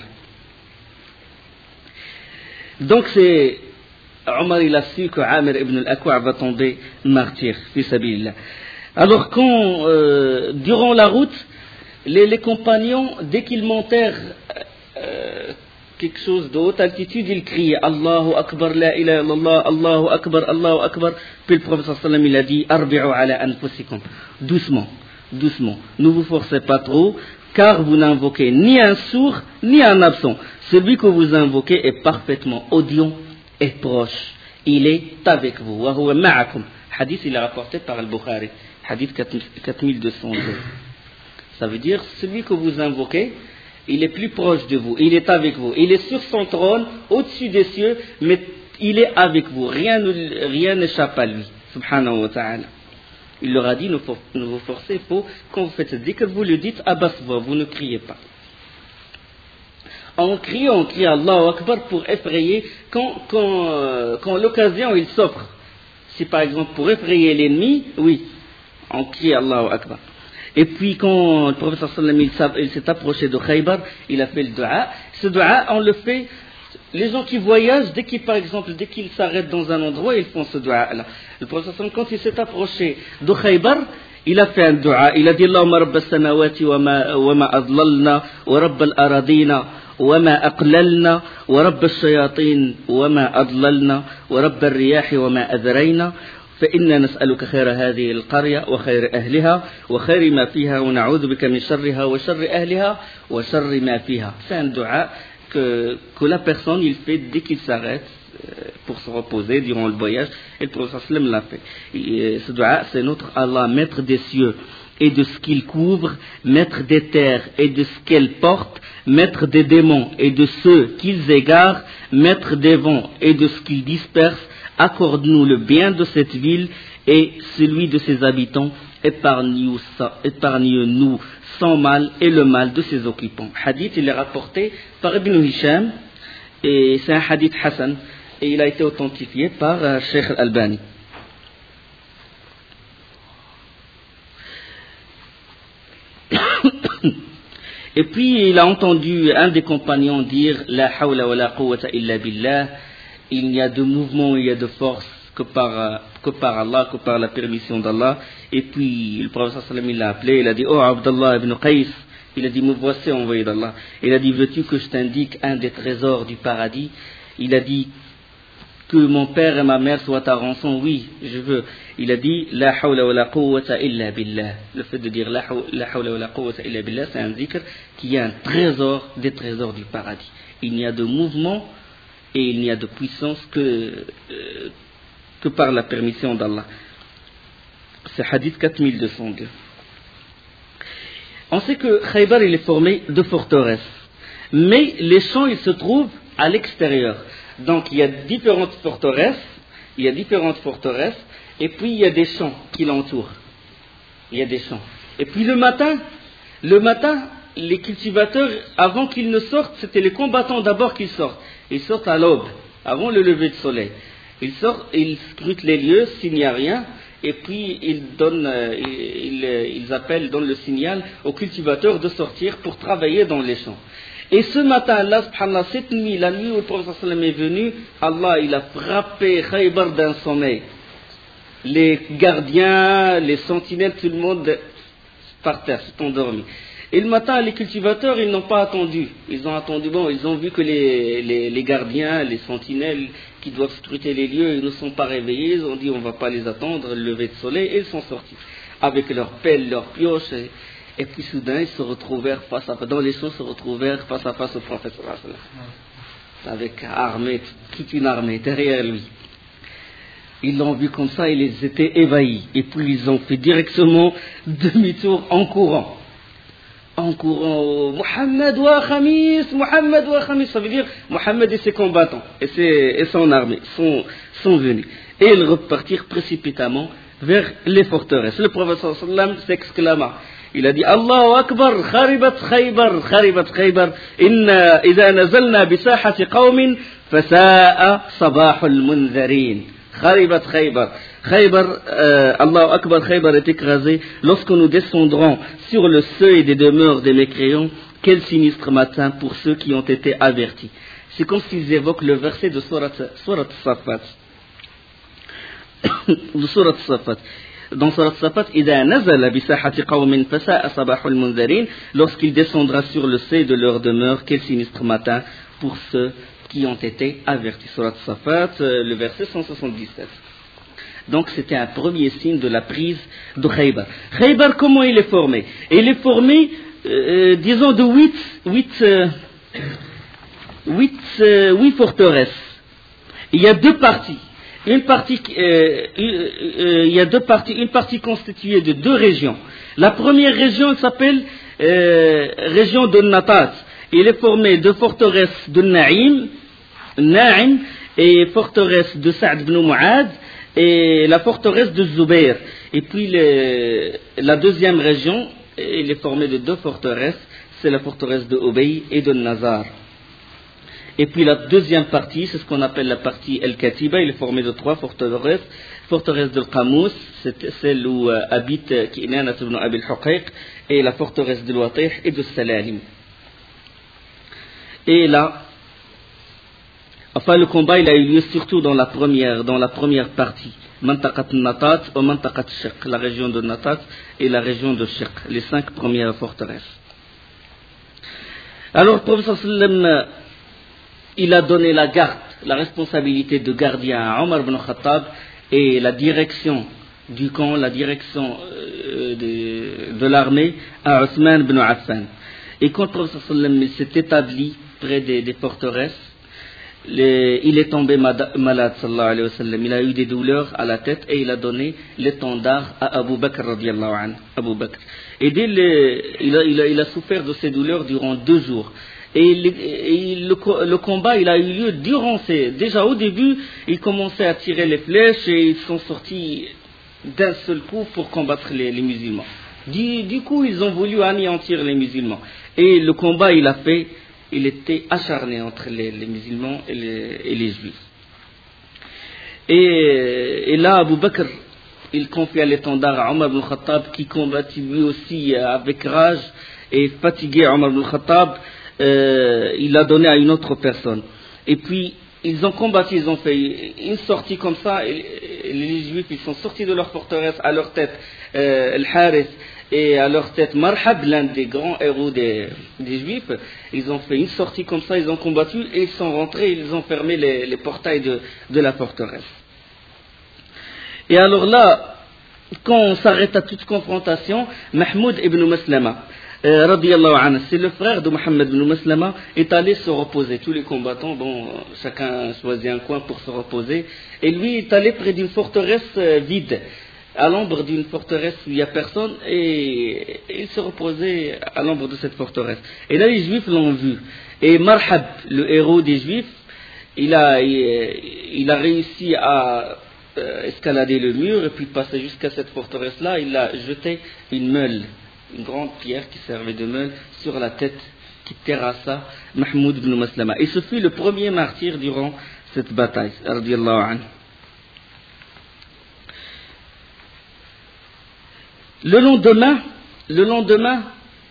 Donc c'est Omar il a su que Amir ibn al-Akwa va tomber martyr, fi sabilillah. Alors quand, euh, durant la route, les, les compagnons, dès qu'ils montèrent euh, quelque chose de haute altitude, ils criaient Allahu Akbar, la ilaha illallah, Allahu Akbar, Allahu Akbar. Puis le prophète sallam il a dit Arbi'u ala anfusikum, doucement. Doucement, ne vous forcez pas trop, car vous n'invoquez ni un sourd, ni un absent. Celui que vous invoquez est parfaitement audient et proche. Il est avec vous. hadith il est rapporté par Al-Bukhari, hadith quatre mille deux cent deux. Ça veut dire, celui que vous invoquez, il est plus proche de vous, il est avec vous, il est sur son trône, au-dessus des cieux, mais il est avec vous, rien, rien n'échappe à lui, subhanahu wa ta'ala. Il leur a dit, ne, for, ne vous forcez pas, quand vous faites ce dhikr, vous le dites à basse voix, vous ne criez pas. On crie, on crie Allahu Akbar pour effrayer, quand, quand, euh, quand l'occasion il s'offre. Si par exemple pour effrayer l'ennemi, oui, on crie Allahu Akbar. Et puis quand le prophète sallallahu alayhi wa sallam il s'est approché de Khaybar, il a fait le dua. Ce dua, on le fait, les gens qui voyagent, dès qu'ils, par exemple, dès qu'ils s'arrêtent dans un endroit, ils font ce dua-là. Le prophète sallallahu alayhi wa sallam, quand il s'est approché de Khaybar, il a fait un dua. Il a dit Allahumma rabb as-samawati wa ma, wa ma adlalna, wa rabb al-aradina, wa ma aqlalna, wa rabb al-shayatin, wa ma adlalna, wa rabb al-riyahi, wa ma adrayna. فإنا نسألك خير هذه القرية وخير أهلها وخير ما فيها ونعوذ بك من شرها وشر أهلها وشر ما فيها. C'est un dua que, que la personne il fait dès qu'il s'arrête pour se reposer durant le voyage, et le prophète sallam l'a fait. Et ce dua, c'est notre Allah, maître des cieux et de ce qu'il couvre, maître des terres et de ce qu'elles portent, maître des démons et de ceux qu'ils égarent, maître des vents et de ce qu'ils dispersent. Accorde-nous le bien de cette ville et celui de ses habitants, épargne-nous, épargne-nous sans mal et le mal de ses occupants. Hadith, il est rapporté par Ibn Hisham et c'est un hadith Hassan et il a été authentifié par euh, Sheikh Al-Albani. Et puis il a entendu un des compagnons dire La hawla wa la quwwata illa billah. Il n'y a de mouvement, il y a de force que par, que par Allah, que par la permission d'Allah. Et puis le prophète sallam il l'a appelé, il a dit Oh Abdallah ibn Qais, il a dit me voici envoyé d'Allah. Il a dit veux-tu que je t'indique un des trésors du paradis? Il a dit que mon père et ma mère soient à rançon. Oui, je veux. Il a dit La hawla wa la quwwata illa billah. Le fait de dire La hawla wa la quwwata illa billah, c'est un zikr qui est un trésor des trésors du paradis. Il n'y a de mouvement et il n'y a de puissance que, euh, que par la permission d'Allah. C'est hadith quatre mille deux cent deux. On sait que Khaybar il est formé de forteresses, mais les champs ils se trouvent à l'extérieur. Donc il y a différentes forteresses, il y a différentes forteresses, et puis il y a des champs qui l'entourent. Il y a des champs. Et puis le matin, le matin, les cultivateurs, avant qu'ils ne sortent, c'était les combattants d'abord qui sortent. Ils sortent à l'aube, avant le lever du soleil. Ils sortent, ils scrutent les lieux s'il n'y a rien, et puis ils donnent, euh, ils, ils appellent, donnent le signal aux cultivateurs de sortir pour travailler dans les champs. Et ce matin-là, subhanallah, cette nuit, la nuit où le prophète sallam est venu, Allah, il a frappé Khaybar d'un sommeil. Les gardiens, les sentinelles, tout le monde par terre, s'est endormi. Et le matin, les cultivateurs, ils n'ont pas attendu. Ils ont attendu, bon, ils ont vu que les, les, les gardiens, les sentinelles qui doivent scruter les lieux, ils ne sont pas réveillés. Ils ont dit, on ne va pas les attendre, le lever de soleil, et ils sont sortis. Avec leurs pelles, leurs pioches. Et, et puis soudain, ils se retrouvèrent face à face, dans les champs, se retrouvèrent face à face au prophète. Avec armée, toute une armée derrière lui. Ils l'ont vu comme ça, ils étaient ébahis. Et puis ils ont fait directement demi-tour en courant. En courant, Mohammed wa Khamis, Mohammed wa Khamis, ça veut dire Mohammed et ses combattants et, ses, et son armée sont, sont venus. Et ils repartirent précipitamment vers les forteresses. Le prophète sallallahu alayhi wa sallam s'exclama. Il a dit Allahu Akbar, kharibat Khaybar, kharibat Khaybar, inna idha nazalna bisahati qawmin, fasa'a sabahul munzarin. Kharibat Khaybar. Khaybar, euh, Allahu Akbar, Khaybar est écrasé. Lorsque nous descendrons sur le seuil des demeures des mécréants, quel sinistre matin pour ceux qui ont été avertis. C'est comme s'ils évoquent le verset de Surat Safat. de Surat Safat. Dans Surat Safat, إِذَا نَزَلَ بِسَاحَةِ قَوْمٍ فَسَاءَ صَبَاحُ الْمُنذَرِينَ. Lorsqu'il descendra sur le seuil de leur demeure, quel sinistre matin pour ceux qui ont été avertis. Surat Safat, le verset cent soixante-dix-sept. Donc c'était un premier signe de la prise de Khaybar. Khaybar, comment il est formé? Il est formé, euh, disons, de huit, huit, euh, huit, euh, huit forteresses. Il y a deux parties. une partie, euh, euh, il y a deux parties, une partie constituée de deux régions. La première région s'appelle euh, région de Natat. Il est formé de forteresses de Naïm, Naïm et forteresse de Saad ibn Mu'ad et la forteresse de Zubair. Et puis le, la deuxième région, il est formé de deux forteresses, c'est la forteresse de Ubay et de Nazar. Et puis la deuxième partie, c'est ce qu'on appelle la partie El-Katiba, il est formé de trois forteresses. Forteresse de Qamus, c'est celle où euh, habite Kinana ibn Abi al-Huqayq, et la forteresse de Watih et de Salalim. Et là, enfin le combat il a eu lieu surtout dans la première, dans la première partie, Mantaqat Natat ou Mantaqat Shiq, la région de Natat et la région de Shiq, les cinq premières forteresses. Alors le prophète sallam, il a donné la garde, la responsabilité de gardien à Omar ibn Khattab et la direction du camp, la direction euh, de, de l'armée à Othman ibn Affan. Et quand le prophète sallam s'est établi près des, des forteresses, les, il est tombé malade, sallallahu alayhi wa sallam. Il a eu des douleurs à la tête et il a donné l'étendard à Abu Bakr radiyallahu anhu. Abu Bakr. Et dès le, il, a, il, a, il a souffert de ces douleurs durant deux jours. Et, le, et le, le combat, il a eu lieu durant ces... Déjà au début, ils commençaient à tirer les flèches et ils sont sortis d'un seul coup pour combattre les, les musulmans. Du, du coup, ils ont voulu anéantir les musulmans. Et le combat, il a fait... Il était acharné entre les, les musulmans et les, et les juifs. Et, et là, Abu Bakr, il confia l'étendard à Omar ibn Khattab, qui combattit lui aussi avec rage et fatigué. Omar ibn Khattab, euh, il l'a donné à une autre personne. Et puis, ils ont combattu, ils ont fait une sortie comme ça, et, et les juifs, ils sont sortis de leur forteresse, à leur tête, euh, Al-Harith, et à leur tête Marhab, l'un des grands héros des, des Juifs. Ils ont fait une sortie comme ça, ils ont combattu et ils sont rentrés, ils ont fermé les, les portails de, de la forteresse. Et alors là, quand on s'arrête à toute confrontation, Mahmoud ibn Maslama, euh, radiyallahu anhu, c'est le frère de Mohammed ibn Maslama, est allé se reposer. Tous les combattants, bon, chacun choisit un coin pour se reposer. Et lui est allé près d'une forteresse euh, vide, à l'ombre d'une forteresse où il n'y a personne, et il se reposait à l'ombre de cette forteresse. Et là, les Juifs l'ont vu. Et Marhab, le héros des Juifs, il a, il a réussi à escalader le mur et puis passer jusqu'à cette forteresse-là. Il a jeté une meule, une grande pierre qui servait de meule, sur la tête qui terrassa Mahmoud ibn Maslama. Et ce fut le premier martyr durant cette bataille, radiyallahu anhu. Le lendemain, le lendemain,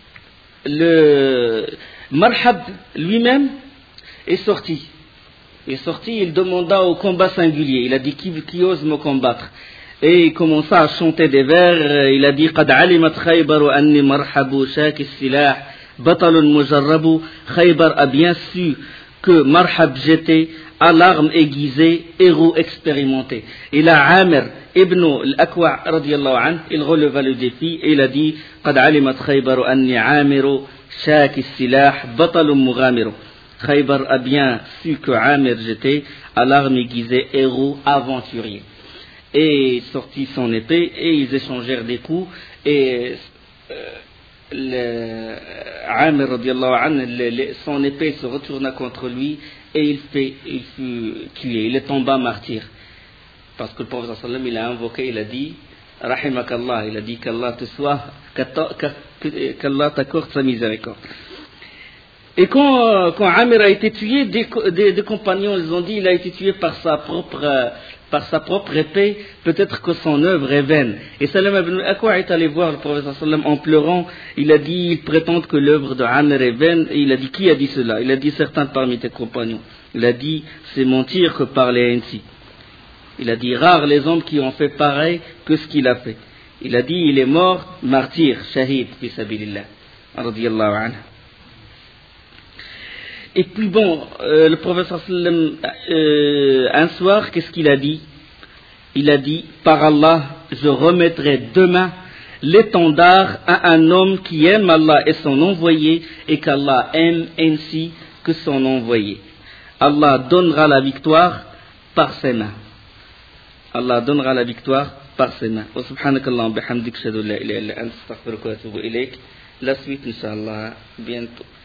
le Marhab lui-même est sorti. Il est sorti, il demanda au combat singulier. Il a dit qui, qui ose me combattre. Et il commença à chanter des vers. Il a dit قد علمت خيبر أني مرحب شاك السلاح بطل مجرب. Khaybar a bien su que Marhab j'étais à l'arme aiguisée, héros expérimenté. Et là, Amir ibn al-Akwa, radiyallahu anhu, il releva le défi et il a dit قد علمت خيبر أني عامر شاك السلاح بطل مغامر. Khaybar a bien su que Amir j'étais à l'arme aiguisée, héros aventurier. Et il sortit son épée et ils échangèrent des coups et euh, le, Amir radiyallahu anhu, le, le, son épée se retourna contre lui et il, fait, il fut tué, il est tombé martyr. Parce que le prophète sallallahu alayhi wa sallam, il a invoqué, il a dit Rahimakallah, il a dit qu'Allah te soit, qu'Allah t'accorde sa miséricorde. Et quand, quand Amir a été tué, des, des, des compagnons ils ont dit il a été tué par sa propre, par sa propre épée, peut-être que son œuvre est vaine. Et Salam ibn al-Akwa est allé voir le prophète sallam en pleurant. Il a dit il prétend que l'œuvre de Amir est vaine. Et il a dit qui a dit cela? Il a dit certains parmi tes compagnons. Il a dit c'est mentir que parler ainsi. Il a dit rares les hommes qui ont fait pareil que ce qu'il a fait. Il a dit il est mort martyr, shahid fi sabilillah radiyallahu anhu. Et puis bon, euh, le prophète sallam, euh, un soir, qu'est-ce qu'il a dit? Il a dit, par Allah, je remettrai demain l'étendard à un homme qui aime Allah et son envoyé, et qu'Allah aime ainsi que son envoyé. Allah donnera la victoire par ses mains. Allah donnera la victoire par ses mains. Wa subhanakallah wa bihamdik, ashhadu an la ilaha illa anta, astaghfiruka wa atubu ilayk. La suite, Inch'Allah, bientôt.